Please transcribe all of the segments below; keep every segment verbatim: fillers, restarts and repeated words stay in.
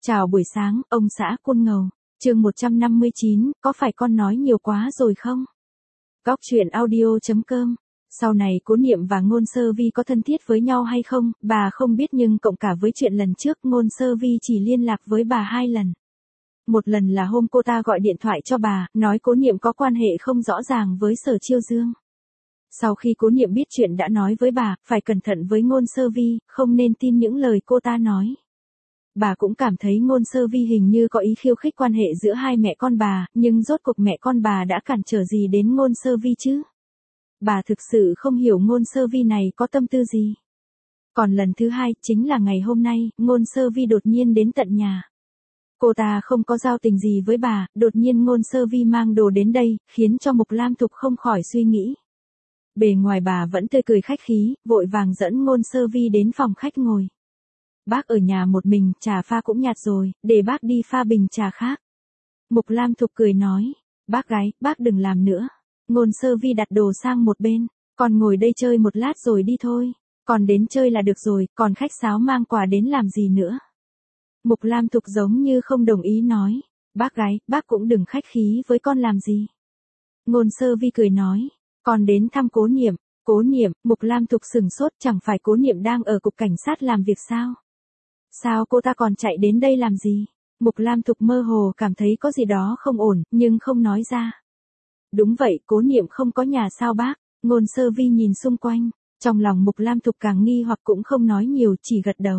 Chào buổi sáng, ông xã Côn Ngầu. Chương một trăm năm mươi chín, có phải con nói nhiều quá rồi không? Góc truyện audio chấm com. Sau này Cố Niệm và Ngôn Sơ Vi có thân thiết với nhau hay không, bà không biết, nhưng cộng cả với chuyện lần trước Ngôn Sơ Vi chỉ liên lạc với bà hai lần. Một lần là hôm cô ta gọi điện thoại cho bà, nói Cố Niệm có quan hệ không rõ ràng với Sở Chiêu Dương. Sau khi Cố Niệm biết chuyện đã nói với bà, phải cẩn thận với Ngôn Sơ Vi, không nên tin những lời cô ta nói. Bà cũng cảm thấy Ngôn Sơ Vi hình như có ý khiêu khích quan hệ giữa hai mẹ con bà, nhưng rốt cuộc mẹ con bà đã cản trở gì đến Ngôn Sơ Vi chứ? Bà thực sự không hiểu Ngôn Sơ Vi này có tâm tư gì. Còn lần thứ hai, chính là ngày hôm nay, Ngôn Sơ Vi đột nhiên đến tận nhà. Cô ta không có giao tình gì với bà, đột nhiên Ngôn Sơ Vi mang đồ đến đây, khiến cho Mục Lam Thục không khỏi suy nghĩ. Bề ngoài bà vẫn tươi cười khách khí, vội vàng dẫn Ngôn Sơ Vi đến phòng khách ngồi. Bác ở nhà một mình, trà pha cũng nhạt rồi, để bác đi pha bình trà khác. Mục Lam Thục cười nói, bác gái, bác đừng làm nữa. Ngôn Sơ Vi đặt đồ sang một bên, con ngồi đây chơi một lát rồi đi thôi. Còn đến chơi là được rồi, còn khách sáo mang quà đến làm gì nữa. Mục Lam Thục giống như không đồng ý nói, bác gái, bác cũng đừng khách khí với con làm gì. Ngôn Sơ Vi cười nói, con đến thăm Cố Niệm. Cố Niệm, Mục Lam Thục sừng sốt, chẳng phải Cố Niệm đang ở cục cảnh sát làm việc sao? Sao cô ta còn chạy đến đây làm gì? Mục Lam Thục mơ hồ cảm thấy có gì đó không ổn, nhưng không nói ra. Đúng vậy, Cố Niệm không có nhà sao bác? Ngôn Sơ Vi nhìn xung quanh, trong lòng Mục Lam Thục càng nghi hoặc cũng không nói nhiều, chỉ gật đầu.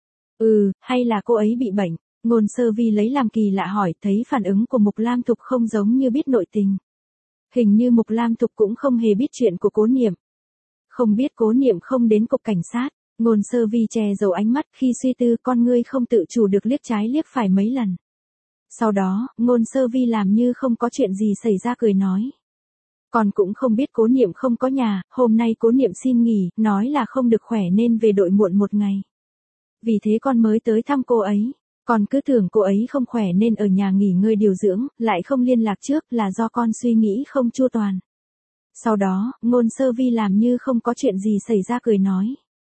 Ừ, hay là cô ấy bị bệnh? Ngôn Sơ Vi lấy làm kỳ lạ hỏi, thấy phản ứng của Mục Lam Thục không giống như biết nội tình. Hình như Mục Lam Thục cũng không hề biết chuyện của Cố Niệm. Không biết Cố Niệm không đến cục cảnh sát. Ngôn Sơ Vi che giấu ánh mắt, khi suy tư con ngươi không tự chủ được liếc trái liếc phải mấy lần. Sau đó, Ngôn Sơ Vi làm như không có chuyện gì xảy ra cười nói. Con cũng không biết Cố Niệm không có nhà, hôm nay Cố Niệm xin nghỉ, nói là không được khỏe nên về đội muộn một ngày. Vì thế con mới tới thăm cô ấy. Con cứ tưởng cô ấy không khỏe nên ở nhà nghỉ ngơi điều dưỡng, lại không liên lạc trước là do con suy nghĩ không chu toàn. Sau đó, Ngôn Sơ Vi làm như không có chuyện gì xảy ra cười nói.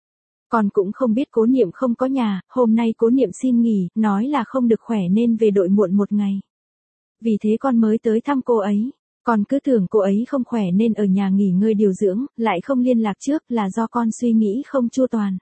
Con cũng không biết Cố Niệm không có nhà, hôm nay Cố Niệm xin nghỉ, nói là không được khỏe nên về đội muộn một ngày. Vì thế con mới tới thăm cô ấy. Con cứ tưởng cô ấy không khỏe nên ở nhà nghỉ ngơi điều dưỡng, lại không liên lạc trước là do con suy nghĩ không chu toàn.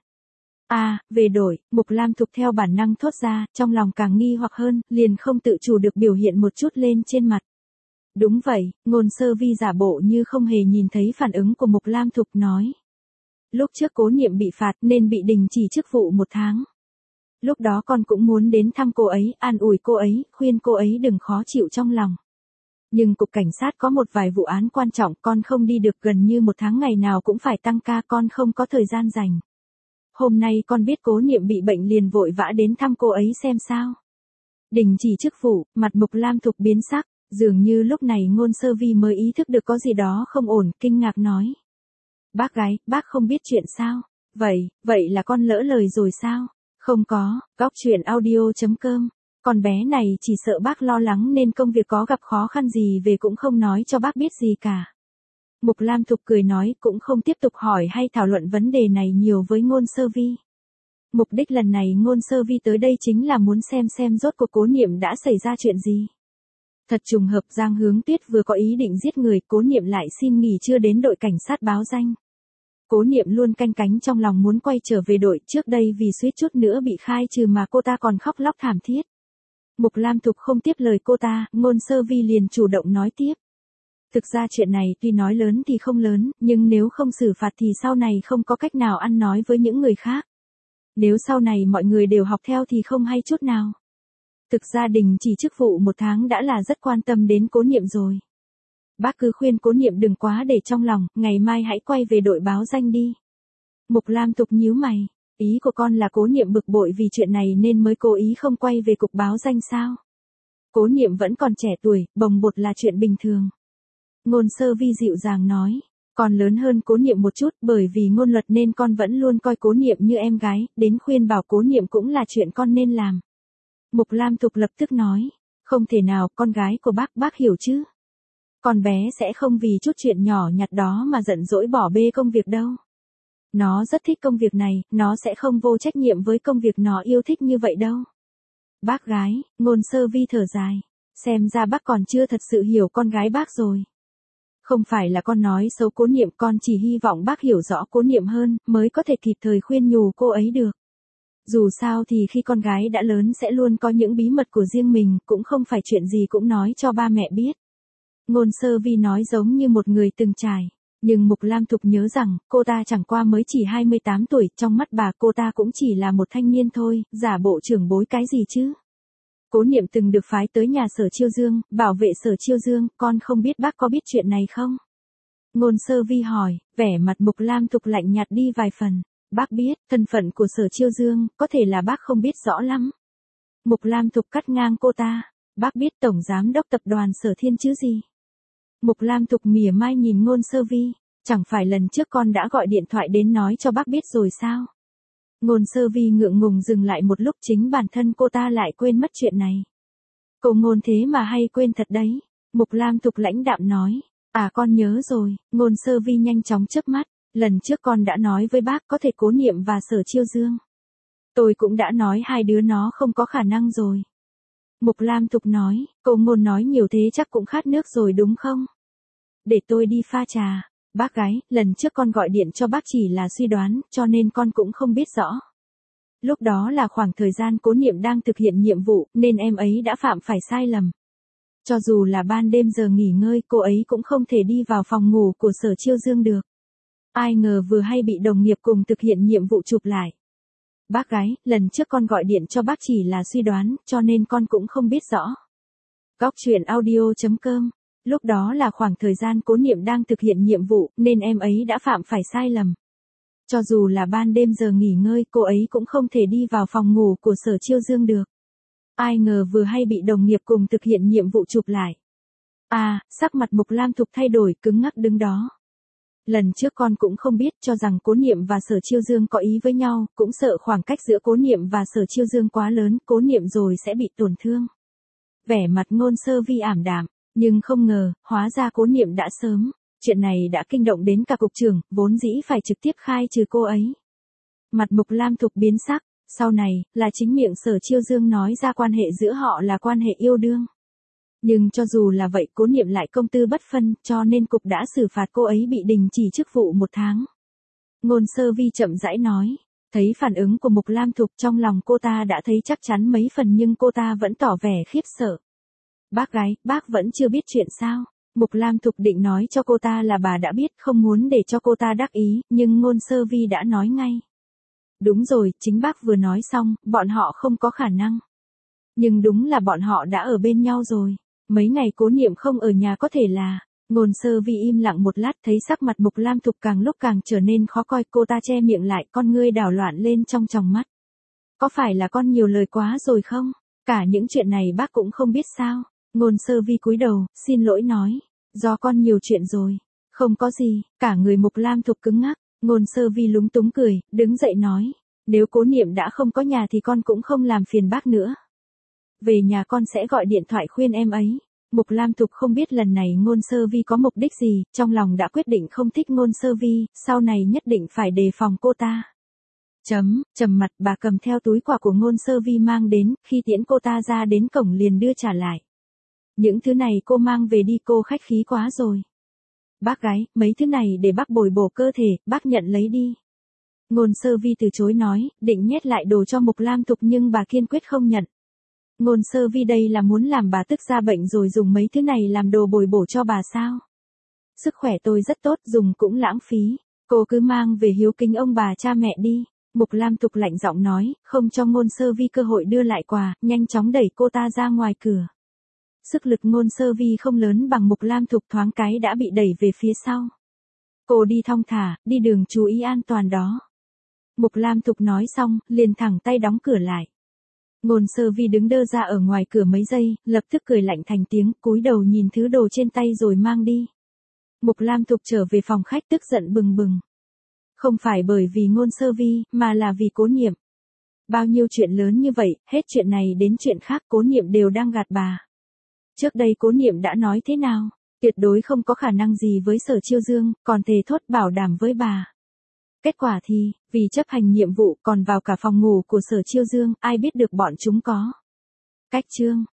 À, về đội, Mục Lam Thục theo bản năng thốt ra, trong lòng càng nghi hoặc hơn, liền không tự chủ được biểu hiện một chút lên trên mặt. Đúng vậy, Ngôn Sơ Vi giả bộ như không hề nhìn thấy phản ứng của Mục Lam Thục nói. Lúc trước Cố Niệm bị phạt nên bị đình chỉ chức vụ một tháng. Lúc đó con cũng muốn đến thăm cô ấy, an ủi cô ấy, khuyên cô ấy đừng khó chịu trong lòng. Nhưng cục cảnh sát có một vài vụ án quan trọng, con không đi được, gần như một tháng ngày nào cũng phải tăng ca, con không có thời gian dành. Hôm nay con biết Cố Niệm bị bệnh liền vội vã đến thăm cô ấy xem sao. Đình chỉ chức vụ, mặt Mục Lam Thục biến sắc, dường như lúc này Ngôn Sơ Vi mới ý thức được có gì đó không ổn, kinh ngạc nói. Bác gái, bác không biết chuyện sao? Vậy, vậy là con lỡ lời rồi sao? Không có, góc truyện audio chấm com. Con bé này chỉ sợ bác lo lắng nên công việc có gặp khó khăn gì về cũng không nói cho bác biết gì cả. Mục Lam Thục cười nói, cũng không tiếp tục hỏi hay thảo luận vấn đề này nhiều với Ngôn Sơ Vi. Mục đích lần này Ngôn Sơ Vi tới đây chính là muốn xem xem rốt cuộc Cố Niệm đã xảy ra chuyện gì. Thật trùng hợp, Giang Hướng Tuyết vừa có ý định giết người, Cố Niệm lại xin nghỉ chưa đến đội cảnh sát báo danh. Cố Niệm luôn canh cánh trong lòng muốn quay trở về đội, trước đây vì suýt chút nữa bị khai trừ mà cô ta còn khóc lóc thảm thiết. Mục Lam Thục không tiếp lời cô ta, Ngôn Sơ Vi liền chủ động nói tiếp. Thực ra chuyện này tuy nói lớn thì không lớn, nhưng nếu không xử phạt thì sau này không có cách nào ăn nói với những người khác. Nếu sau này mọi người đều học theo thì không hay chút nào. Thực ra đình chỉ chức vụ một tháng đã là rất quan tâm đến Cố Niệm rồi. Bác cứ khuyên Cố Niệm đừng quá để trong lòng, ngày mai hãy quay về đội báo danh đi. Mục Lam Thục nhíu mày, ý của con là Cố Niệm bực bội vì chuyện này nên mới cố ý không quay về cục báo danh sao? Cố Niệm vẫn còn trẻ tuổi, bồng bột là chuyện bình thường. Ngôn Sơ Vi dịu dàng nói, con lớn hơn Cố Niệm một chút, bởi vì ngôn luật nên con vẫn luôn coi Cố Niệm như em gái, đến khuyên bảo Cố Niệm cũng là chuyện con nên làm. Mục Lam Thục lập tức nói, không thể nào, con gái của bác, bác hiểu chứ. Con bé sẽ không vì chút chuyện nhỏ nhặt đó mà giận dỗi bỏ bê công việc đâu. Nó rất thích công việc này, nó sẽ không vô trách nhiệm với công việc nó yêu thích như vậy đâu. Bác gái, Ngôn Sơ Vi thở dài. Xem ra bác còn chưa thật sự hiểu con gái bác rồi. Không phải là con nói xấu Cố Niệm, con chỉ hy vọng bác hiểu rõ Cố Niệm hơn, mới có thể kịp thời khuyên nhủ cô ấy được. Dù sao thì khi con gái đã lớn sẽ luôn có những bí mật của riêng mình, cũng không phải chuyện gì cũng nói cho ba mẹ biết. Ngôn Sơ Vi nói giống như một người từng trải. Nhưng Mục Lam Thục nhớ rằng, cô ta chẳng qua mới chỉ hai mươi tám tuổi, trong mắt bà cô ta cũng chỉ là một thanh niên thôi, giả bộ trưởng bối cái gì chứ. Cố Niệm từng được phái tới nhà Sở Chiêu Dương, bảo vệ Sở Chiêu Dương, con không biết bác có biết chuyện này không? Ngôn Sơ Vi hỏi, vẻ mặt Mục Lam Thục lạnh nhạt đi vài phần. Bác biết, thân phận của Sở Chiêu Dương, có thể là bác không biết rõ lắm. Mục Lam Thục cắt ngang cô ta, bác biết Tổng Giám đốc Tập đoàn Sở Thiên chứ gì? Mục Lam Thục mỉa mai nhìn Ngôn Sơ Vi, chẳng phải lần trước con đã gọi điện thoại đến nói cho bác biết rồi sao? Ngôn Sơ Vi ngượng ngùng dừng lại một lúc, chính bản thân cô ta lại quên mất chuyện này. Cậu Ngôn thế mà hay quên thật đấy. Mục Lam Thục lãnh đạm nói, à con nhớ rồi. Ngôn Sơ Vi nhanh chóng chớp mắt, lần trước con đã nói với bác có thể Cố Niệm và Sở Chiêu Dương. Tôi cũng đã nói hai đứa nó không có khả năng rồi. Mục Lam Thục nói, cậu Ngôn nói nhiều thế chắc cũng khát nước rồi đúng không? Để tôi đi pha trà. Bác gái, lần trước con gọi điện cho bác chỉ là suy đoán, cho nên con cũng không biết rõ. Lúc đó là khoảng thời gian Cố Niệm đang thực hiện nhiệm vụ, nên em ấy đã phạm phải sai lầm. Cho dù là ban đêm giờ nghỉ ngơi, cô ấy cũng không thể đi vào phòng ngủ của Sở Chiêu Dương được. Ai ngờ vừa hay bị đồng nghiệp cùng thực hiện nhiệm vụ chụp lại. Bác gái, lần trước con gọi điện cho bác chỉ là suy đoán, cho nên con cũng không biết rõ. Góc truyện audio chấm com. Lúc đó là khoảng thời gian Cố Niệm đang thực hiện nhiệm vụ, nên em ấy đã phạm phải sai lầm. Cho dù là ban đêm giờ nghỉ ngơi, cô ấy cũng không thể đi vào phòng ngủ của Sở Chiêu Dương được. Ai ngờ vừa hay bị đồng nghiệp cùng thực hiện nhiệm vụ chụp lại. À, sắc mặt Mục Lam Thục thay đổi, cứng ngắc đứng đó. Lần trước con cũng không biết, cho rằng Cố Niệm và Sở Chiêu Dương có ý với nhau, cũng sợ khoảng cách giữa Cố Niệm và Sở Chiêu Dương quá lớn, Cố Niệm rồi sẽ bị tổn thương. Vẻ mặt Ngôn Sơ Vi ảm đạm, nhưng không ngờ, hóa ra Cố Niệm đã sớm. Chuyện này đã kinh động đến cả cục trưởng, vốn dĩ phải trực tiếp khai trừ cô ấy. Mặt Mục Lam Thục biến sắc, sau này, là chính miệng Sở Chiêu Dương nói ra quan hệ giữa họ là quan hệ yêu đương. Nhưng cho dù là vậy, Cố Niệm lại công tư bất phân, cho nên cục đã xử phạt cô ấy bị đình chỉ chức vụ một tháng. Ngôn Sơ Vi chậm rãi nói, thấy phản ứng của Mục Lam Thục, trong lòng cô ta đã thấy chắc chắn mấy phần, nhưng cô ta vẫn tỏ vẻ khiếp sợ. Bác gái, bác vẫn chưa biết chuyện sao? Mục Lam Thục định nói cho cô ta là bà đã biết, không muốn để cho cô ta đắc ý, nhưng Ngôn Sơ Vi đã nói ngay. Đúng rồi, chính bác vừa nói xong, bọn họ không có khả năng. Nhưng đúng là bọn họ đã ở bên nhau rồi. Mấy ngày Cố Niệm không ở nhà có thể là. Ngôn Sơ Vi im lặng một lát, thấy sắc mặt Mục Lam Thục càng lúc càng trở nên khó coi, cô ta che miệng lại, con ngươi đảo loạn lên trong tròng mắt. Có phải là con nhiều lời quá rồi không? Cả những chuyện này bác cũng không biết sao? Ngôn Sơ Vi cúi đầu, xin lỗi nói, do con nhiều chuyện rồi. Không có gì, cả người Mục Lam Thục cứng ngắc. Ngôn Sơ Vi lúng túng cười, đứng dậy nói, nếu Cố Niệm đã không có nhà thì con cũng không làm phiền bác nữa. Về nhà con sẽ gọi điện thoại khuyên em ấy. Mục Lam Thục không biết lần này Ngôn Sơ Vi có mục đích gì, trong lòng đã quyết định không thích Ngôn Sơ Vi, sau này nhất định phải đề phòng cô ta. Chấm, trầm mặt, bà cầm theo túi quà của Ngôn Sơ Vi mang đến, khi tiễn cô ta ra đến cổng liền đưa trả lại. Những thứ này cô mang về đi, cô khách khí quá rồi. Bác gái, mấy thứ này để bác bồi bổ cơ thể, bác nhận lấy đi. Ngôn Sơ Vi từ chối nói, định nhét lại đồ cho Mục Lam Thục nhưng bà kiên quyết không nhận. Ngôn Sơ Vi đây là muốn làm bà tức ra bệnh rồi dùng mấy thứ này làm đồ bồi bổ cho bà sao? Sức khỏe tôi rất tốt, dùng cũng lãng phí. Cô cứ mang về hiếu kính ông bà cha mẹ đi. Mục Lam Thục lạnh giọng nói, không cho Ngôn Sơ Vi cơ hội đưa lại quà, nhanh chóng đẩy cô ta ra ngoài cửa. Sức lực Ngôn Sơ Vi không lớn bằng Mục Lam Thục, thoáng cái đã bị đẩy về phía sau. Cô đi thong thả, đi đường chú ý an toàn đó. Mục Lam Thục nói xong, liền thẳng tay đóng cửa lại. Ngôn Sơ Vi đứng đơ ra ở ngoài cửa mấy giây, lập tức cười lạnh thành tiếng, cúi đầu nhìn thứ đồ trên tay rồi mang đi. Mục Lam Thục trở về phòng khách tức giận bừng bừng. Không phải bởi vì Ngôn Sơ Vi, mà là vì Cố Niệm. Bao nhiêu chuyện lớn như vậy, hết chuyện này đến chuyện khác Cố Niệm đều đang gạt bà. Trước đây Cố Niệm đã nói thế nào? Tuyệt đối không có khả năng gì với Sở Chiêu Dương, còn thề thốt bảo đảm với bà. Kết quả thì, vì chấp hành nhiệm vụ còn vào cả phòng ngủ của Sở Chiêu Dương, ai biết được bọn chúng có Cách chương